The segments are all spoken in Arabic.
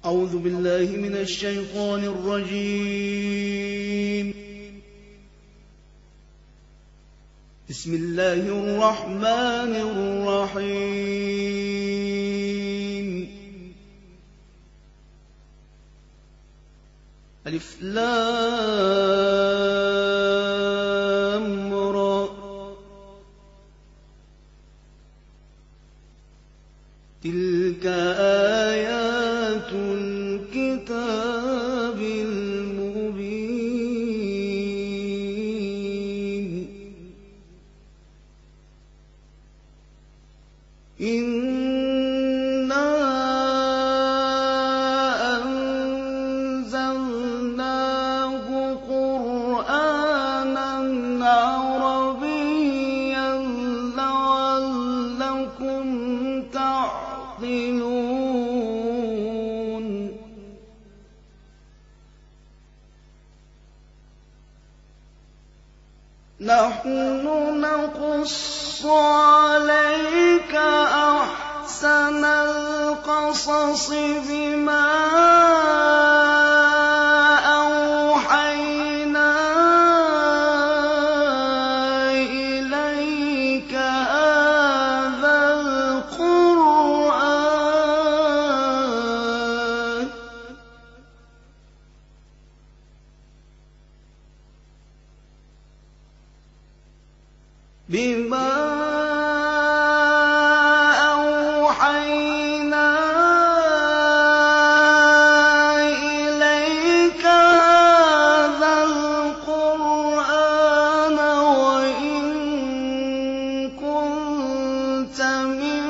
أعوذ بالله من الشيطان الرجيم. بسم الله الرحمن الرحيم. ألف لام را. تلك آيات الكتاب المبين. إنا أنزلناه قرآنا عربيا لعلكم تعقلون. نحن نقص عليك أحسن القصص بما أوحينا إليك هذا القرآن وإن كنت من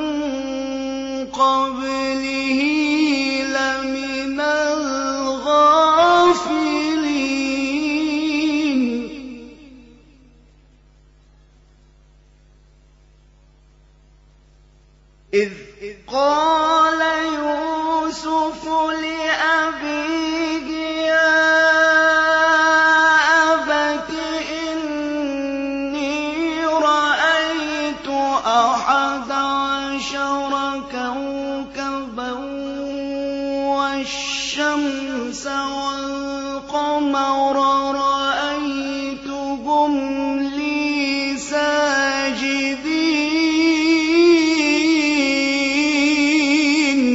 قبله لمن الغافلين. إذ قال يوسف لأبيه يا أبت إني رأيت 11 كوكبا والشمس والقمر رأيتهم لي ساجدين.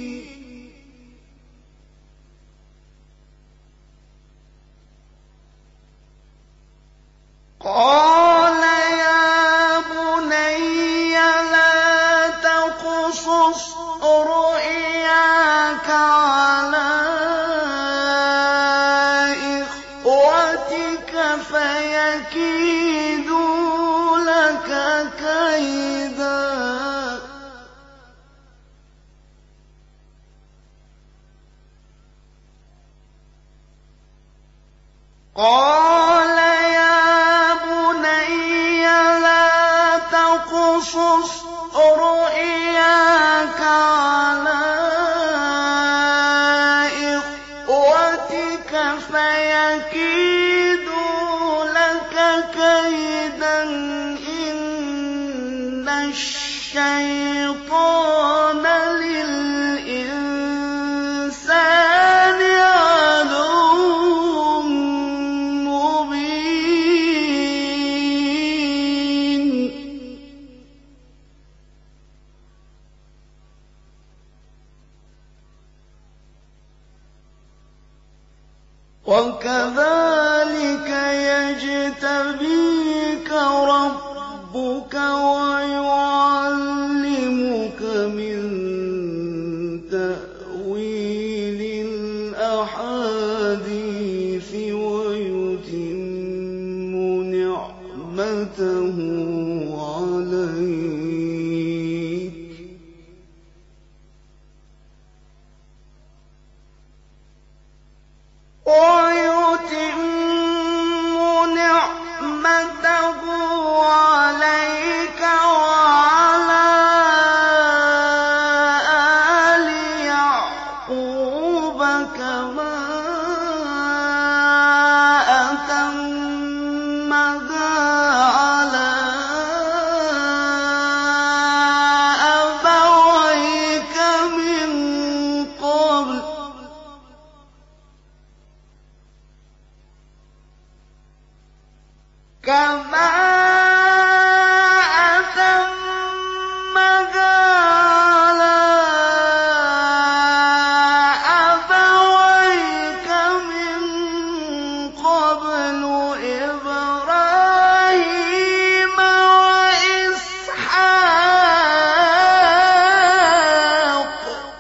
قال يا بني لا تقصص رؤياك على إخوتك فيكيدوا لك كيدا. قال يا بني لا تقصص رؤياك على إخوتك فيكيدوا لك كيدا إن الشيطان للإنسان عدو مبين. وكذلك يجتبيك ربك ويعلمك من تأويل الأحاديث ويتم نعمته عليك وعلى آل يعقوب كما أتمها على أبويك من قبل كما أتمها على أبويك من قبل إبراهيم وإسحاق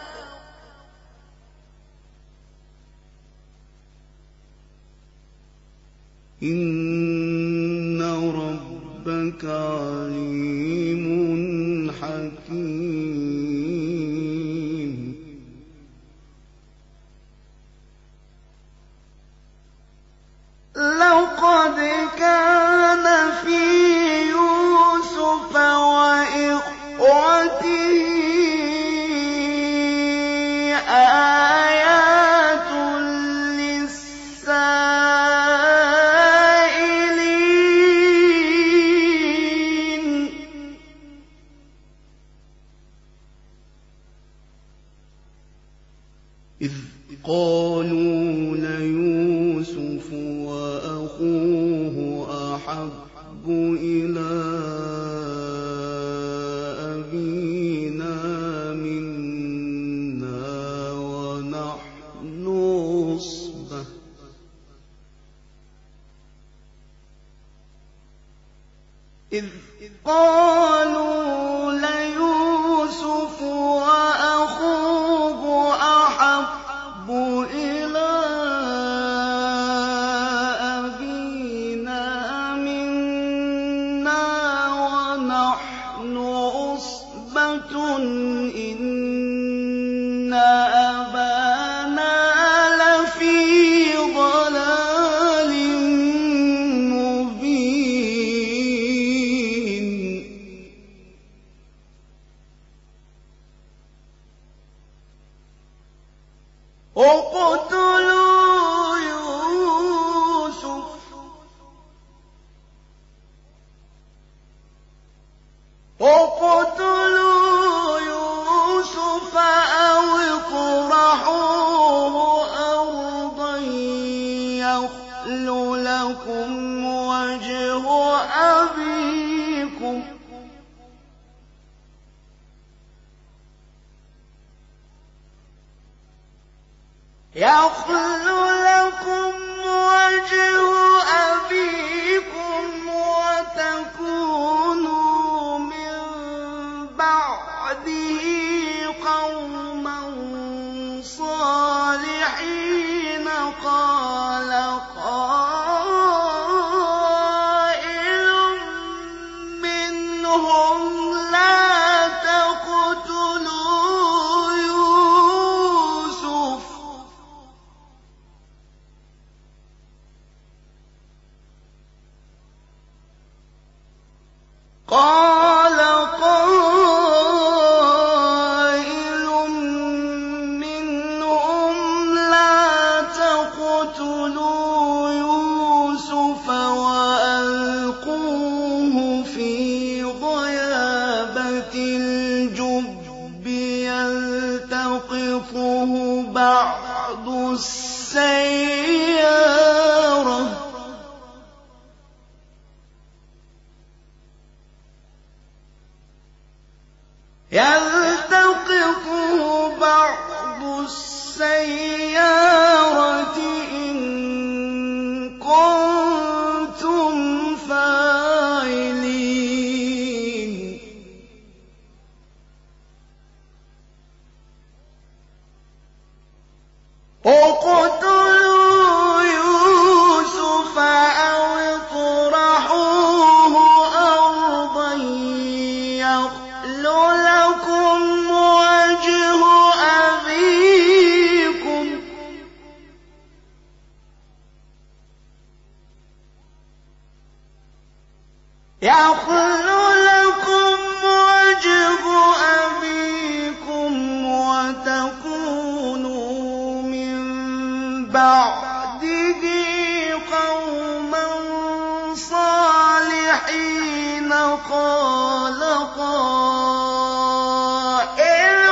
إن ربك عليم حكيم لقد كان في يوسف وإخوته آيات للسائلين إذ قالوا ليوسف وأخوه أحب إلى أبينا منا ونحن عصبة إذ قالوا ليوسف وأخوه أحب إلى أبينا منا ونحن عصبة إن أبانا لفي ضلال مبين اقتلوا يوسف أو اطرحوه أرضا يخل لكم وجه أبيكم وتكونوا من بعده قوما صالحين قال قائل منهم لا تقتلوا يوسف وألقوه في غيابة الجب يلتقطه بعض السيارة إن كنتم فاعلين اقتلوا يوسف أو اطرحوه أرضا يخل لكم وجه أبيكم وتكونوا من بعده قوما صالحين قال قائل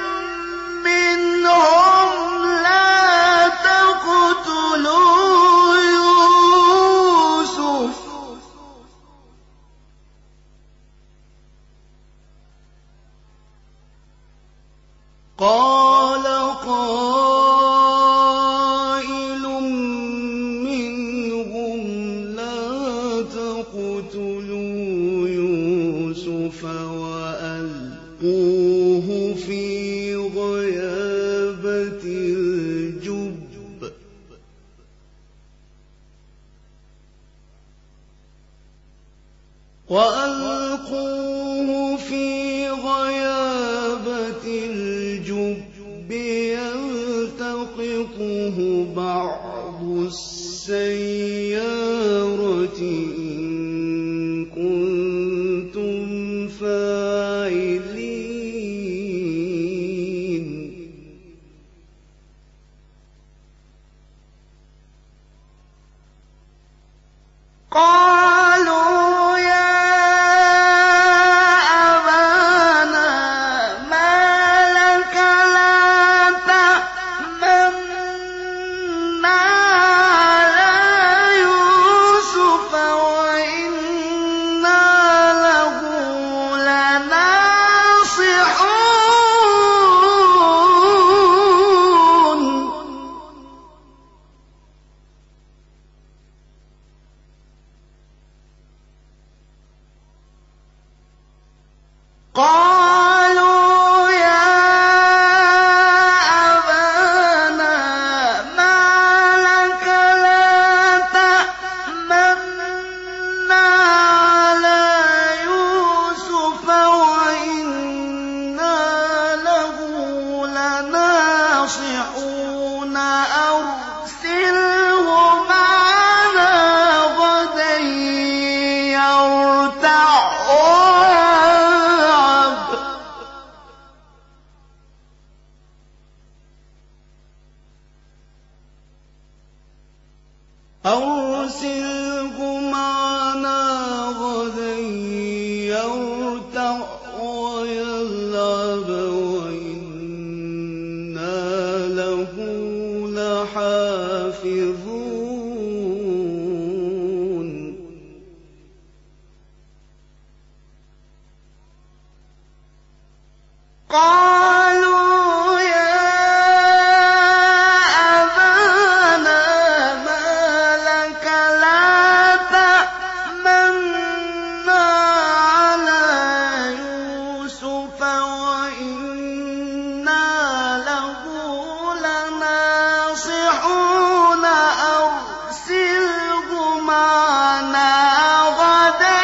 منهم لا تقتلوا يوسف وألقوه في غيابة الجب يلتقطه بعض السيارة إن كنتم فاعلين قالوا يا أبانا ما لك لا تأمنا على يوسف وإنا له لناصحون قالوا يا أبانا ما لك لا تأمنا على يوسف وإنا له لناصحون أرسله معنا غدا يرتع أرسله معنا غدا يرتع ويلعب وإنا له لحافظون قالوا يا أبانا ما لك لا تأمنا على يوسف وإنا له لناصحون أرسله معنا غدا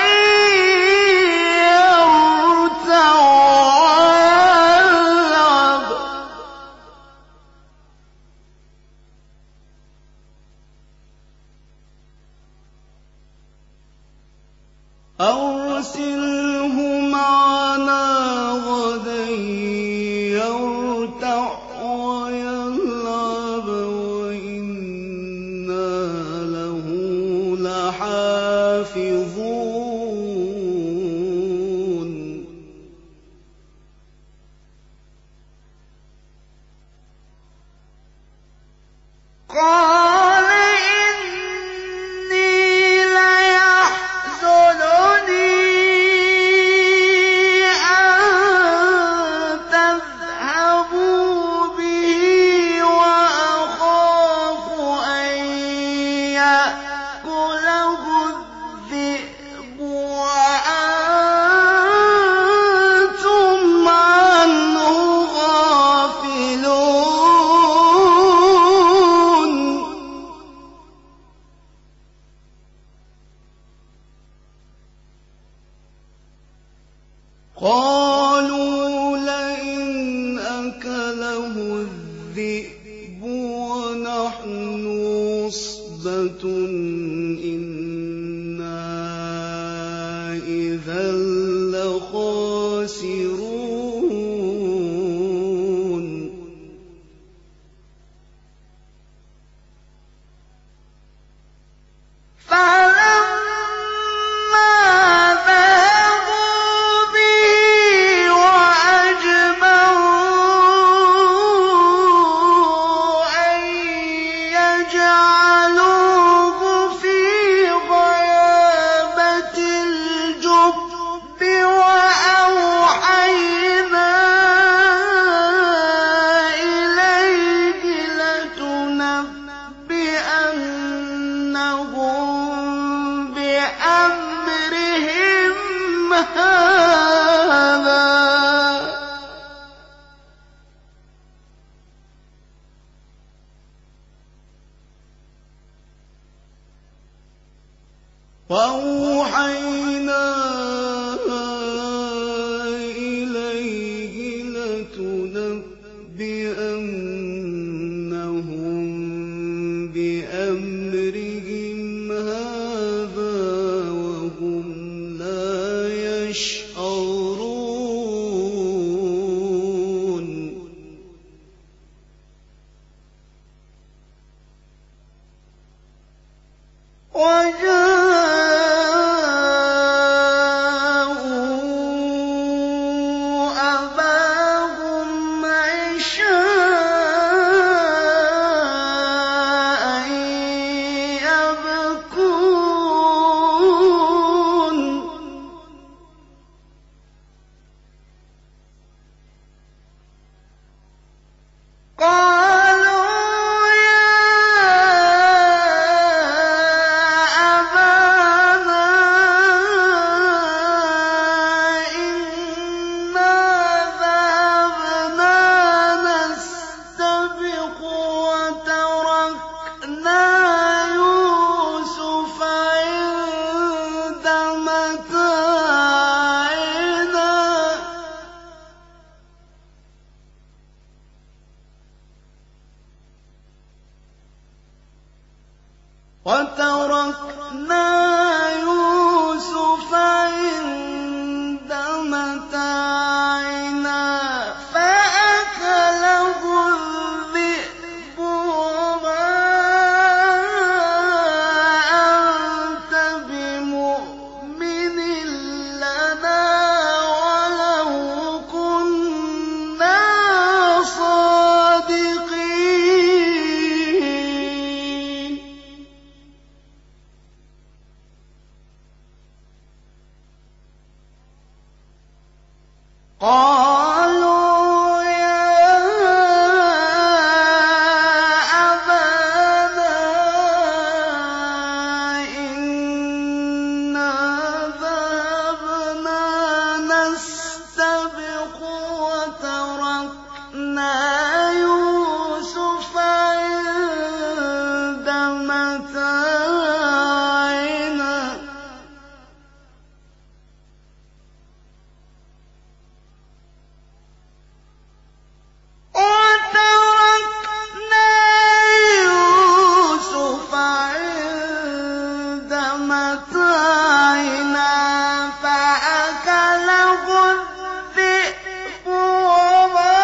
يرتع ويلعب أرسله معنا غدا يرتع ويلعب وإنا له لحافظون قال إني ليحزنني أن تذهبوا به وأخاف أن يأكله الذئب وأنتم عنه غافلون قالوا لئن أكله الذئب ونحن عصبة إنا إذا لخاسرون فلما ذهبوا به وأجمعوا أن يجعلوه في غيابة الجب وأوحينا إليه لتنبئنهم بأمرهم هذا وأوحينا أَمْرِهِمْ هَٰذَا وَهُمْ لَا يَشْعُرُونَ وَجَاءُوا أَبَاهُمْ عِشَاءً يَبْكُونَ قَالُوا يَا أَبَانَا إِنَّا ذَهَبْنَا نَسْتَبِقُ وَتَرَكْنَا يُوسُفَ عِندَ مَتَاعِنَا فَأَكَلَهُ الذِّئْبُ وَمَا أَنتَ بِمُؤْمِنٍ لَّنَا وَلَوْ كُنَّا صَادِقِينَ قَالُوا يَا أَبَانَا إِنَّا ذَهَبْنَا نَسْتَبِقُ وَتَرَكْنَا يُوسُفَ عِندَ مَتَاعِنَا فَأَكَلَهُ الذِّئْبُ وَمَا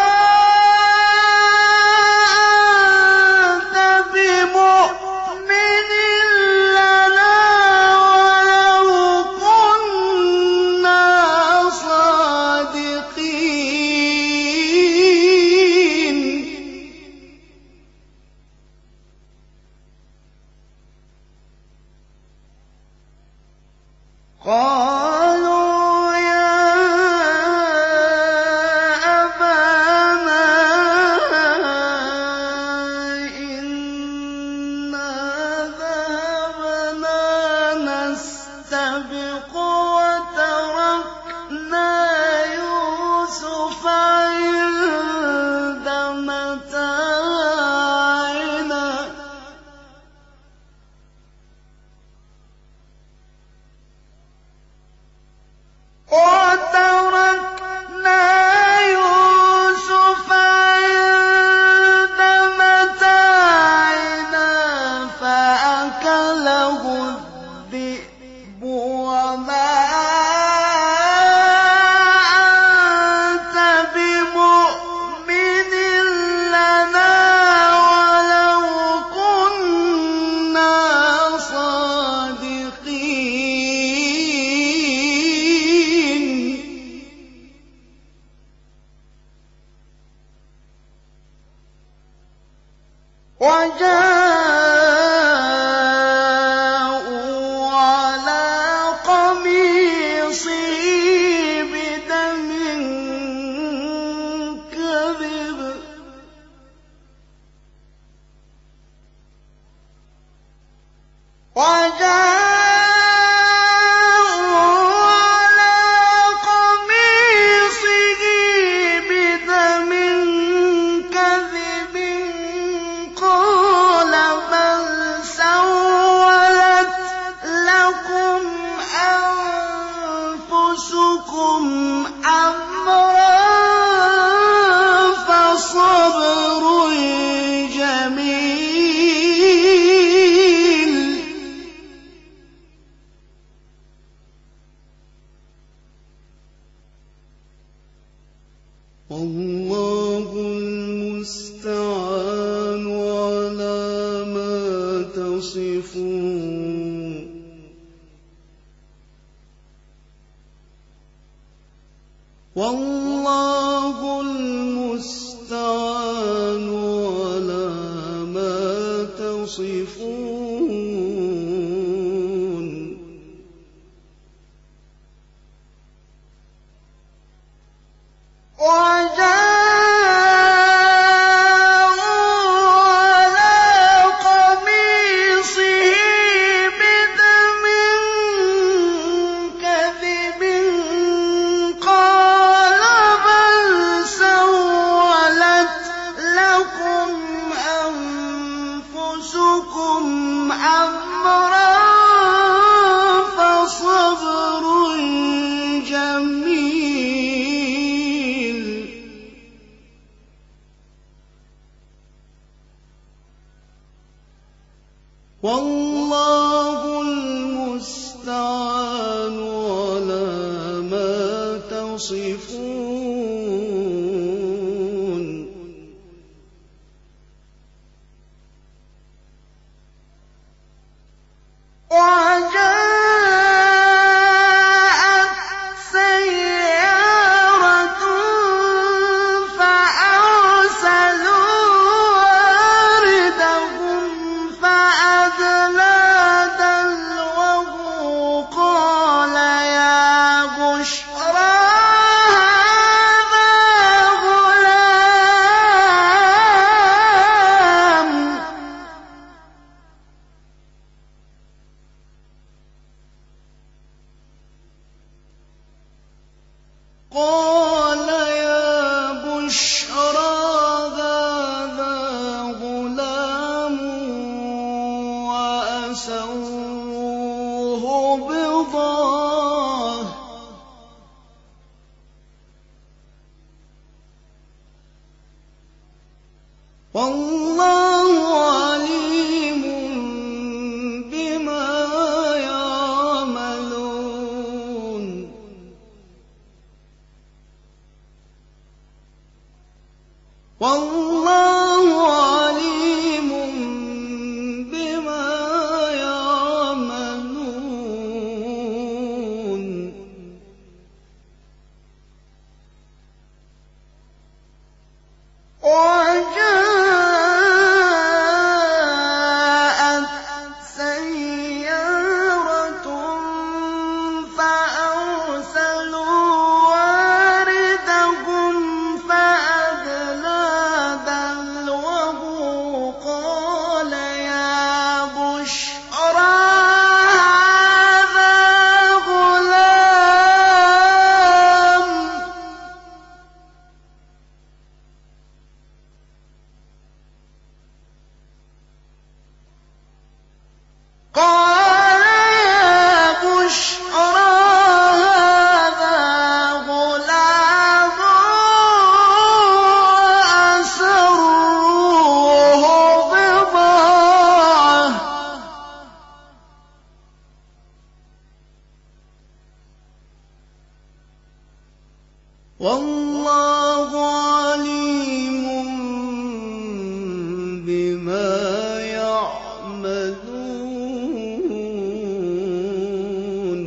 أَنتَ بِمُؤْمِنٍ لَّنَا وَلَوْ كُنَّا صَادِقِينَ قَالُوا يَا أَبَانَا إِنَّا ذَهَبْنَا نَسْتَبِقُ وَتَرَكْنَا يُوسُفَ عِندَ مَتَاعِنَا فَأَكَلَهُ الذِّئْبُ وَمَا أَنتَ بِمُؤْمِنٍ لَّنَا وَلَوْ كُنَّا صَادِقِينَ وَجَاءُوا عَلَىٰ قَمِيصِهِ بِدَمٍ كَذِبٍ قَالَ بَلْ سَوَّلَتْ لَكُمْ أَنفُسُكُمْ أَمْرًا فَصَبْرٌ جَمِيلٌ والله المستعان على ما تصفون والله المستعان على ما تصفون وجاءت سيارة فأرسلوا واردهم فأدلى دلوه قال يا بشرى هذا غلام قال يا بشرى هذا غلام وأسروه بضاعة والله عليم بما يعملون والله عليم بما يعملون وجاءت سيارة فأرسلوا واردهم فأدلى دلوه قال يا بشرى هذا غلام قال يا بشرى هذا غلام وأسروه بضاعة والله عليم بما يعملون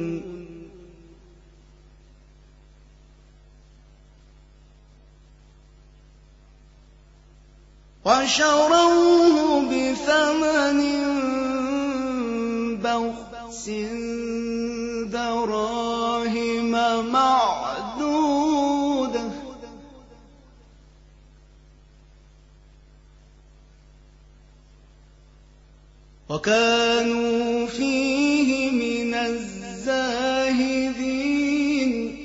وشروه بثمن بخس دراهم معدودة وكانوا فيه من الزاهدين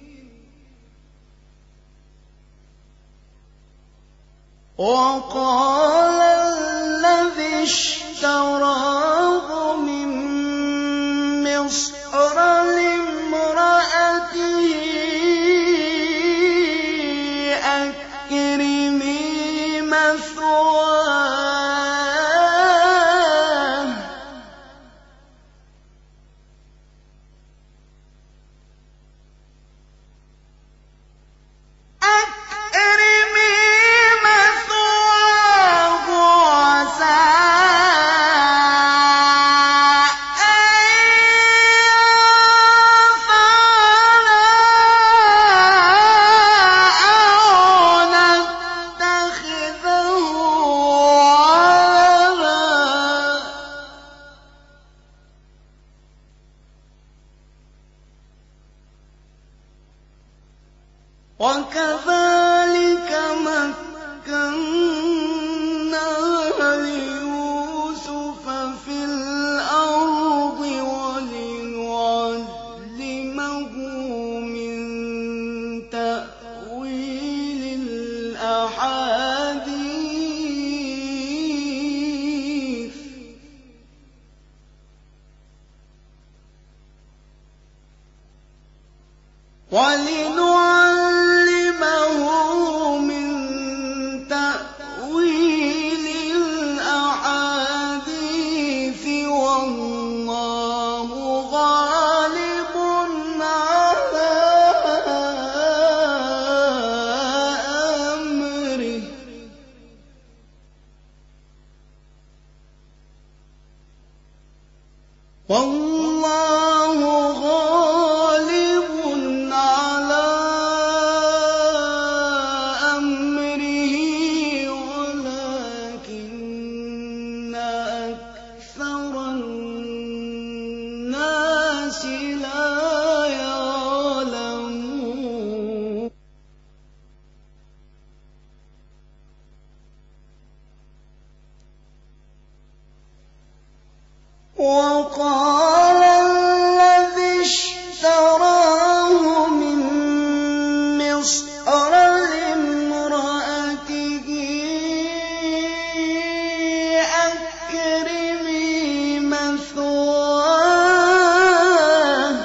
وقال الذي اشتراه من مصر لامرأته أكرمي مثواه عسى وكذلك مكنا ليوسف في الأرض ولنعلمه من تأويل الأحاديث والله غالب على أمره والله غالب على أمره ولكن أكثر الناس لا يعلمون وقال الذي اشتراه من مصر لامرأته أكرمي مثواه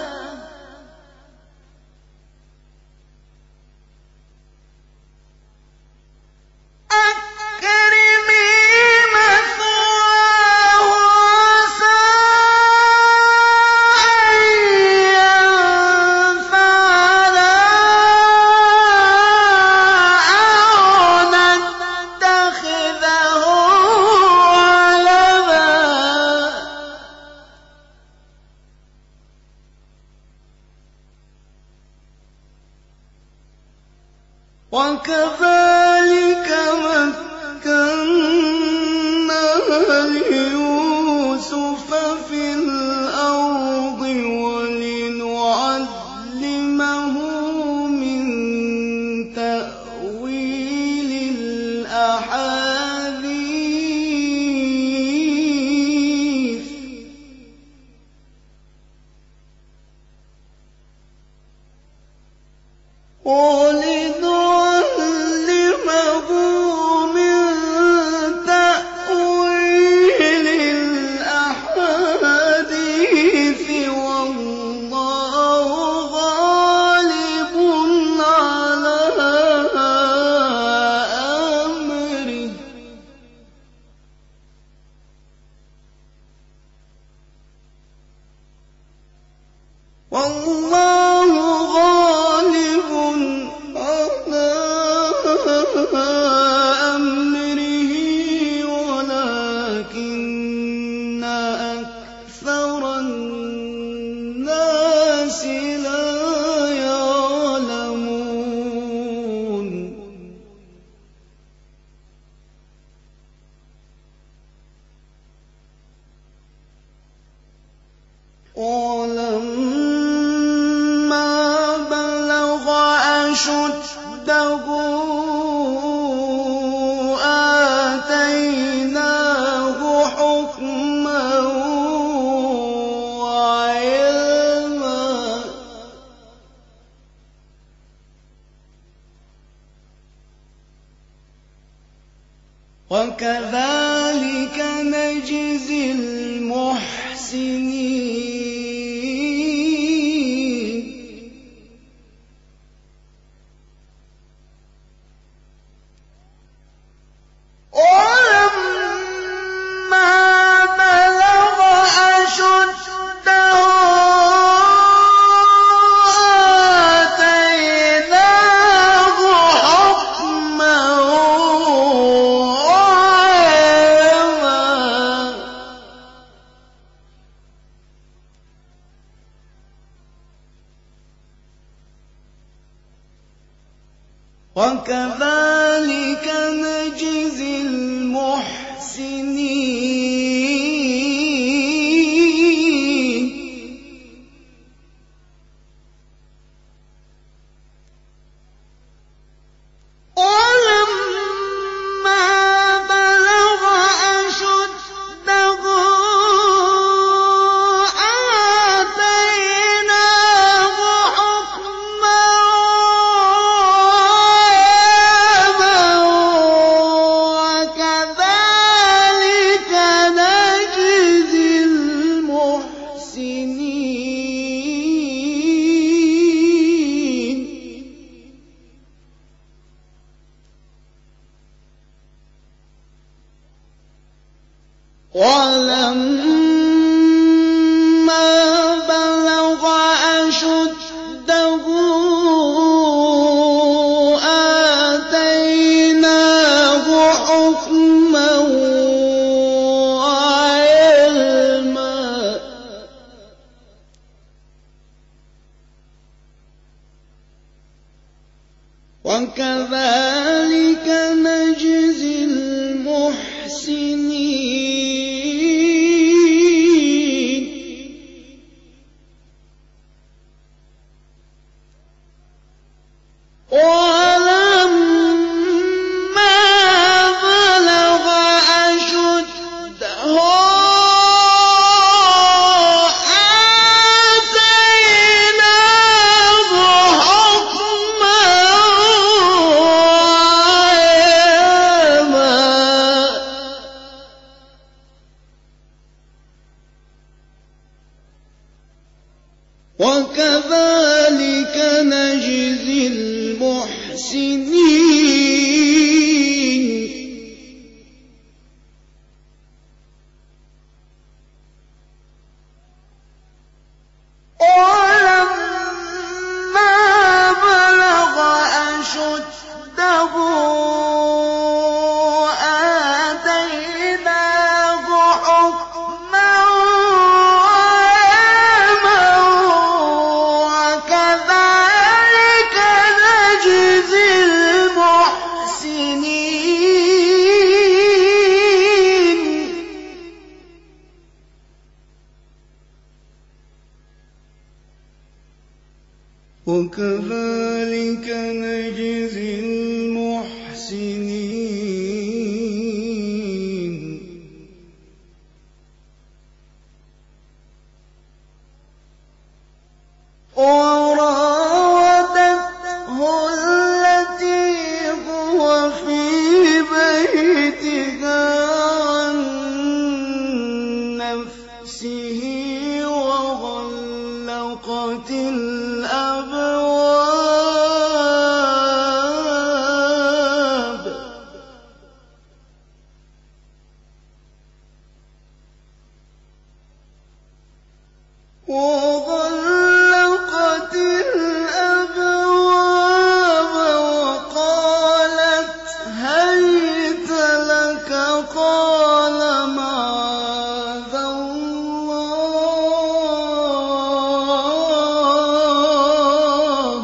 وكذلك مكنا ليوسف في الأرض ولنعلمه من تأويل الأحاديث والله غالب على أمره والله غالب على أمره ولكن أكثر الناس لا يعلمون ولما بلغ أشده آتيناه حكما وعلما وكذلك نجزي المحسنين ولما بلغ أشده آتيناه حكما وعلما وكذلك نجزي المحسنين ولما بلغ أشده آتيناه حكما وعلما وكذلك نجزي المحسنين ولما بلغ أشده آتيناه حكما وعلما وكذلك نجزي المحسنين ولما بلغ أشده آتيناه حكما وعلما وكذلك نجزي المحسنين وكذلك نجزي المحسنين وراودته التي هو في بيتها عن نفسه وغلقت الأبواب وغلقت الأبواب وقالت هيت لك قال معاذ الله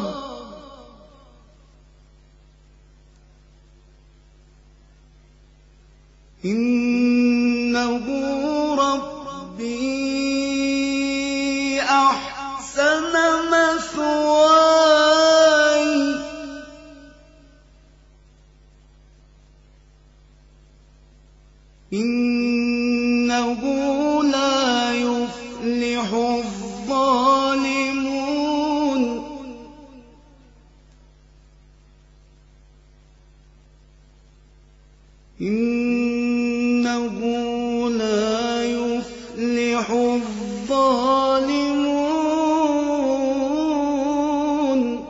إنه ربي أحسن مثواي إنه لا يفلح الظالمون إنه لا يفلح الظالمون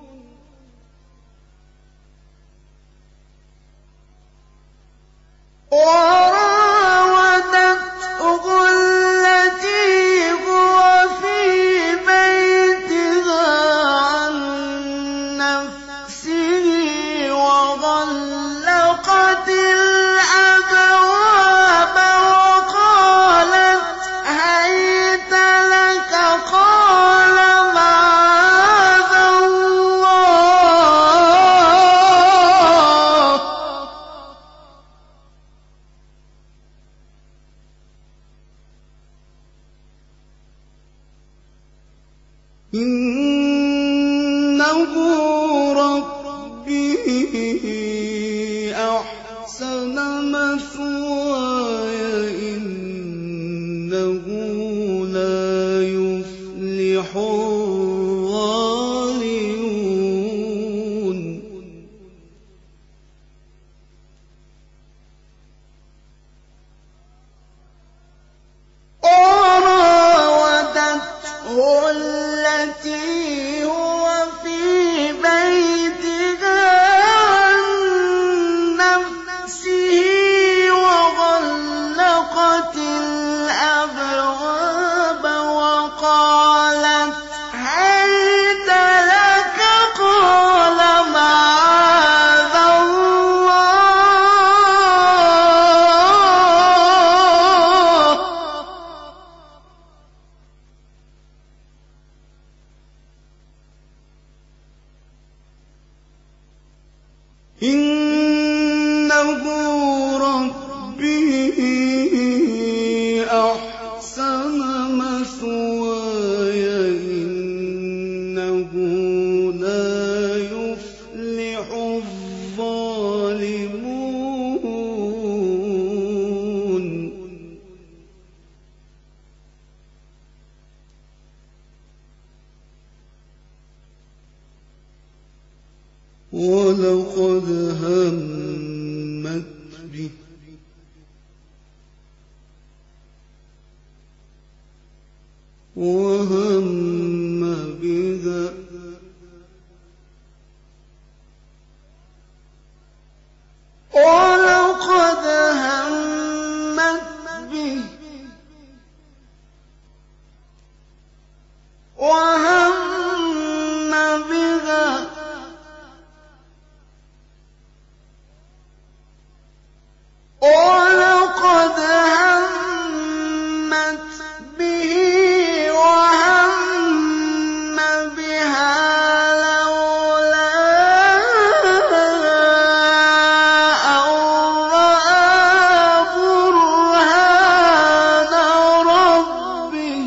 وراودته التي هو في بيتها عن نفسه وغلقت الأبواب وقالت هيت لك قال معاذ الله إنه ربي أحسن مثواي إنه لا يفلح الظالمون وراودته التي هو في بيتها عن أحسن مثواي إنه لا يفلح الظالمون ولقد همت به وهم بها ولقد همت به وهم بها ولقد همت به وهم بها لولا أن رأى برهان ربه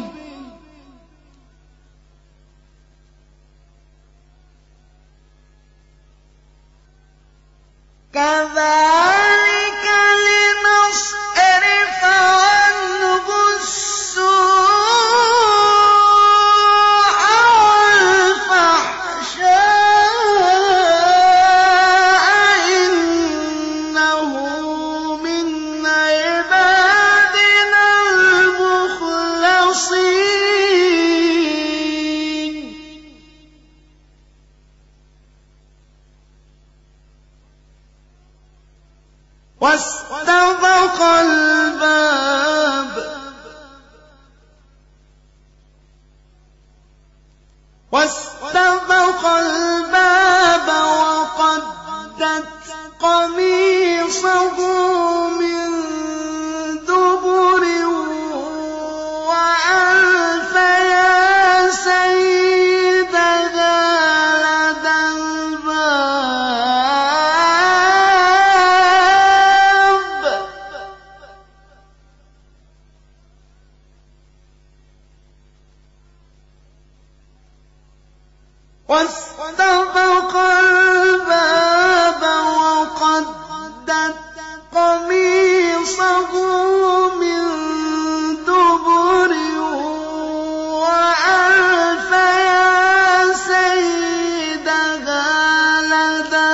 كذلك لنصرف عنه السوء والفحشاء إنه من عبادنا المخلصين واستبق الباب وقدت قميصه من دبر وألف يا سيدها لدى الباب واستبق الباب وقدت قميصه من دبر وألف يا سيدها لدى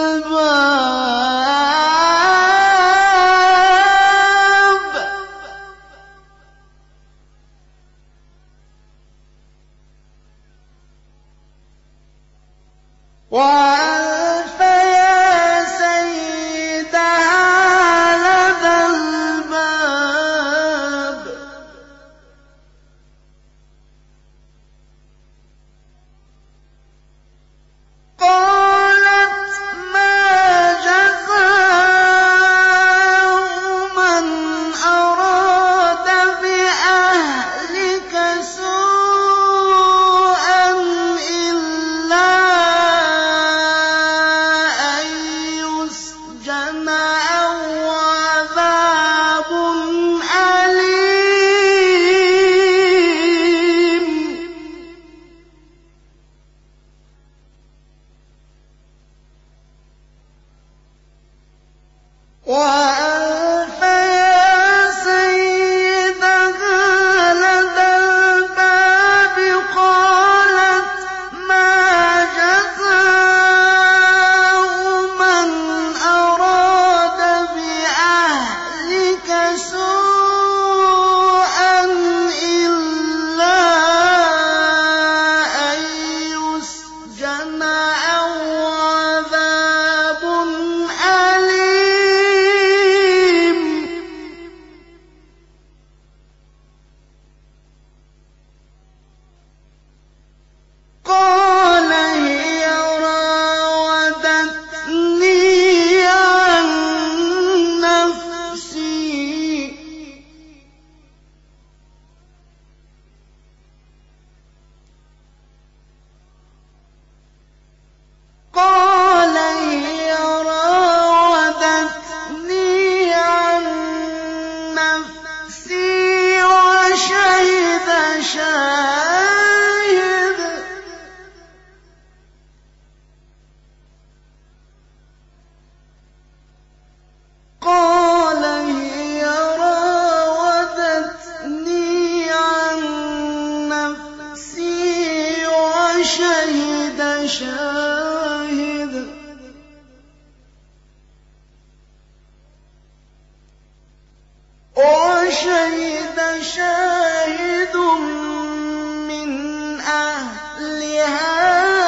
الباب وألف يا سيدها لدى الباب قالت ما جزاء من أراد بأهلك سوءا إلا أن يسجن أو عذاب أليم وألف يا سيدها لدى الباب قالت ما جزاء من أراد بأهلك سوءا إلا أن يسجن أو عذاب أليم قال هي راودتني عن نفسي قال هي راودتني عن نفسي شاهد قال هي راودتني عن نفسي وشهد شاهد من أهلها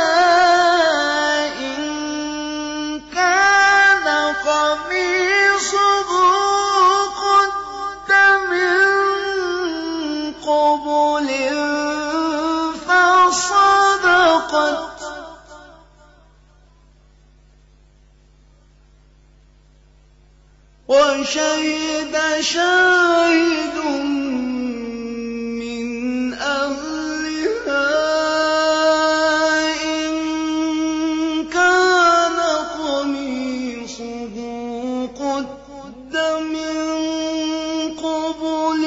إن كان قميصه قد من قبل فصدقت وشهد شاهد من أهلها إن كان قميصه قد من قبل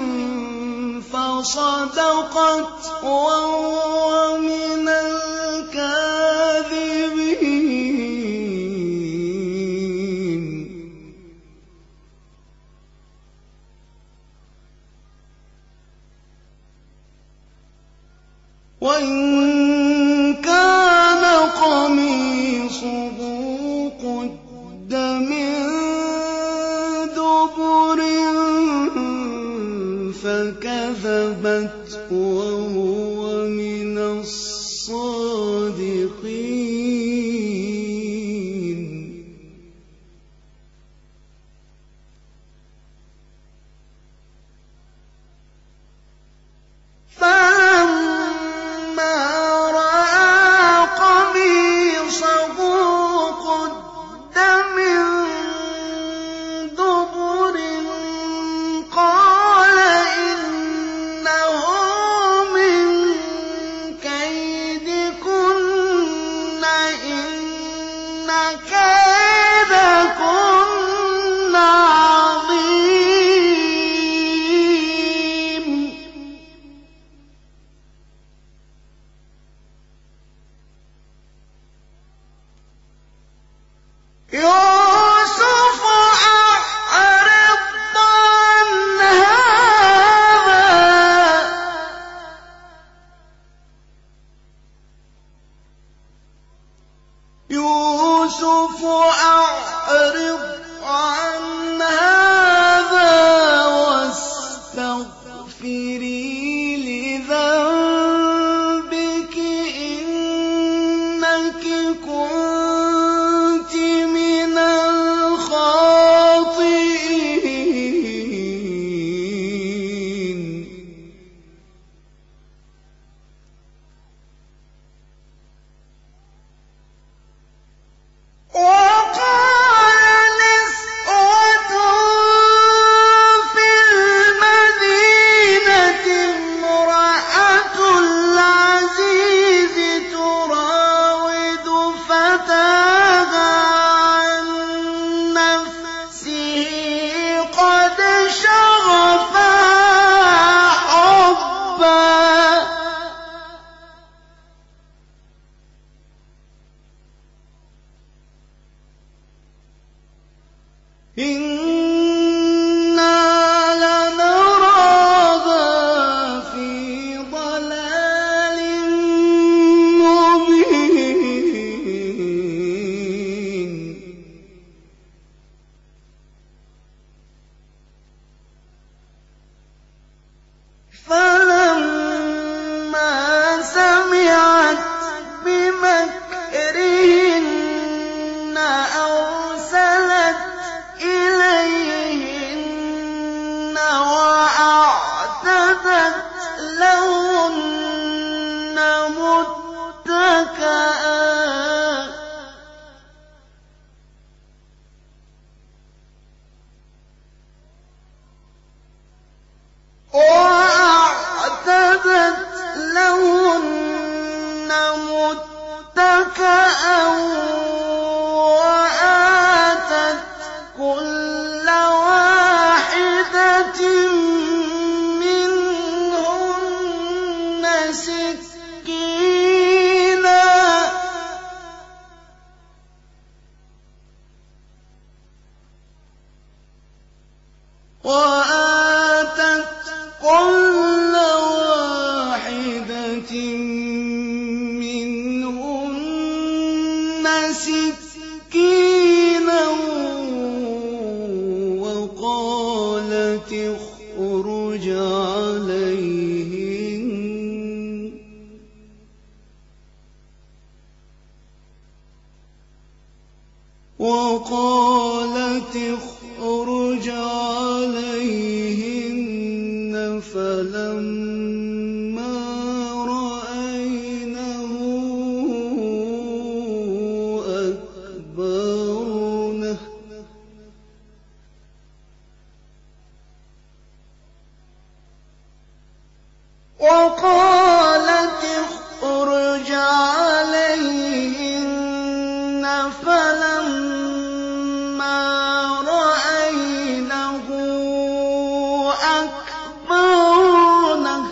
فصدقت وهو من الكاذبين وإن كان قميصه قد من دبر فكذبت وهو من الصادقين فلما رأى قميصه قد من دبر قال إنه من كيدكن إن كيدكن عظيم يوسف أعرض عن هذا يوسف أعرض عن هذا واستغفري لذنبك إنك كنت من الخاطئين وقال نسوة في المدينة امرأة العزيز تراود فتاها عن نفسه قد شغفها حبا إنا لنراها في ضلال مبين فلما سمعت بمكرهن أرسلت إليهن وأعتدت لهن متكئا وآتت كل واحدة منهن اخرج عليهم وقالت اخرج عليهن فلما رأينه أكبرنه وقالت اخرج عليهن فلما رأينه أكبرنه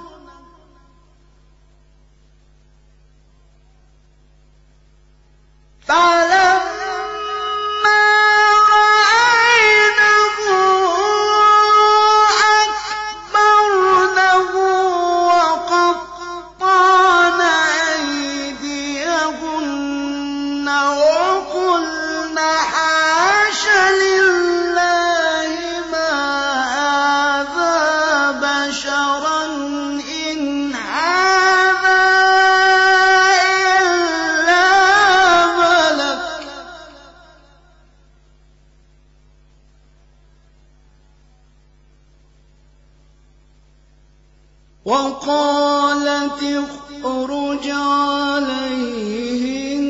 وقطعن أيديهن وقلن حاش لله ما هذا بشرا إن هذا إلا ملك وقالت اخرج عليهن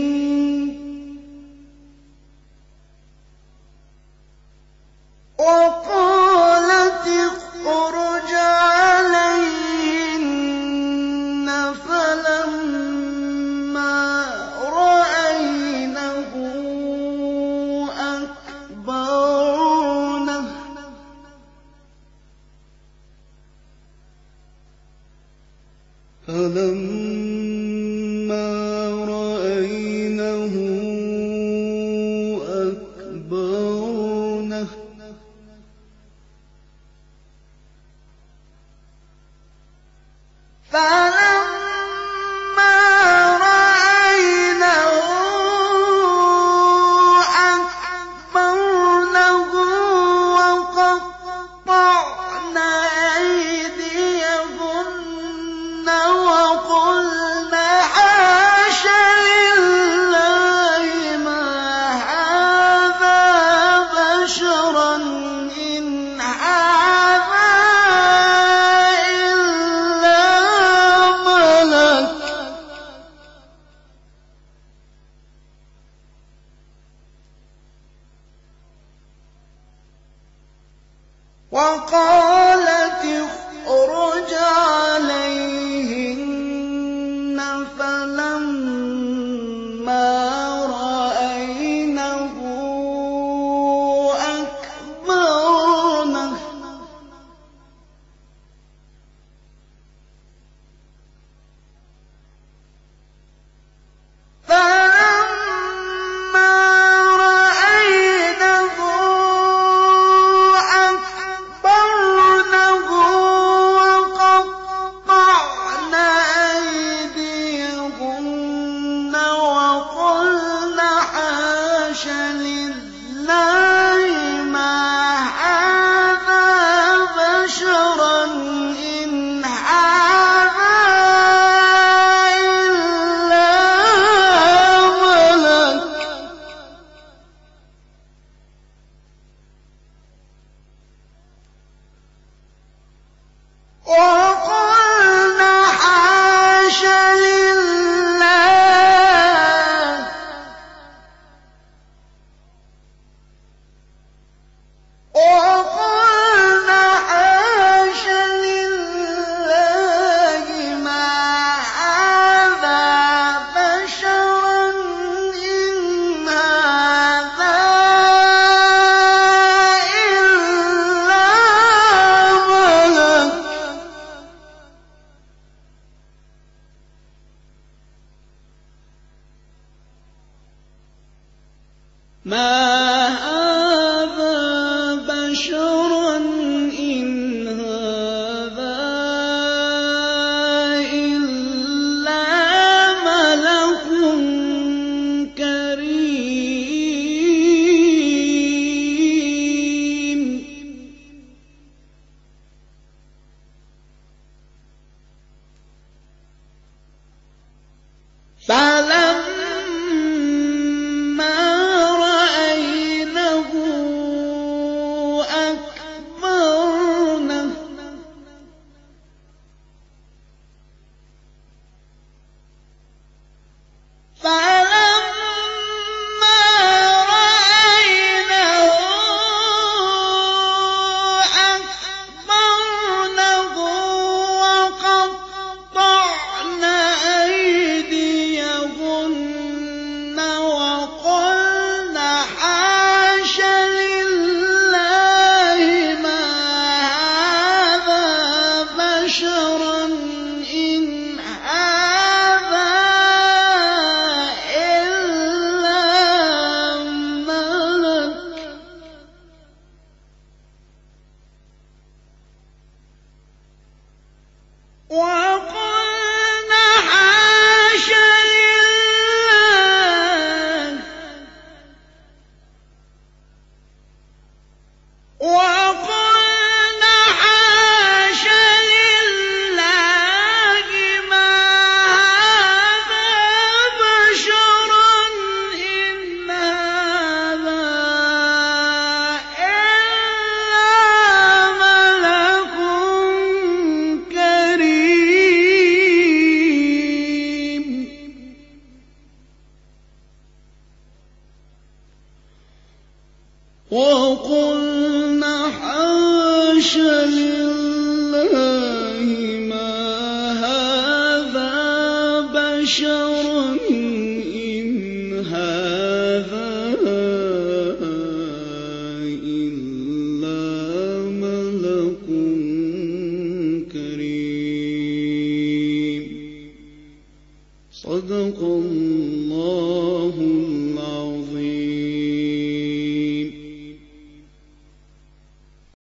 فلما رأينه أكبرنه فلما رأينه أكبرنه وقطعن أيديهن وقلن حاش لله ما هذا بشرا إن هذا إلا ملك وقالت اخرج عليهن فلما رأينه أكبرنه وقطعن أيديهن وقلن حاش لله ما هذا بشرا إن هذا إلا ملك وقلن حاش لله وقلن حاش لله ما هذا بشرا إن هذا إلا ملك ما هذا بشرا إن هذا إلا ملك كريم فلما رأينه أكبرنه وقطعن أيديهن وقلن حاش لله ما هذا بشرا إن هذا إلا ملك وقلن حاش لله وقلن حاش لله ما هذا بشرا إن هذا إلا ملك كريم وقلن حاش لله ما هذا بشرا إن هذا إلا ملك كريم صدق الله العظيم.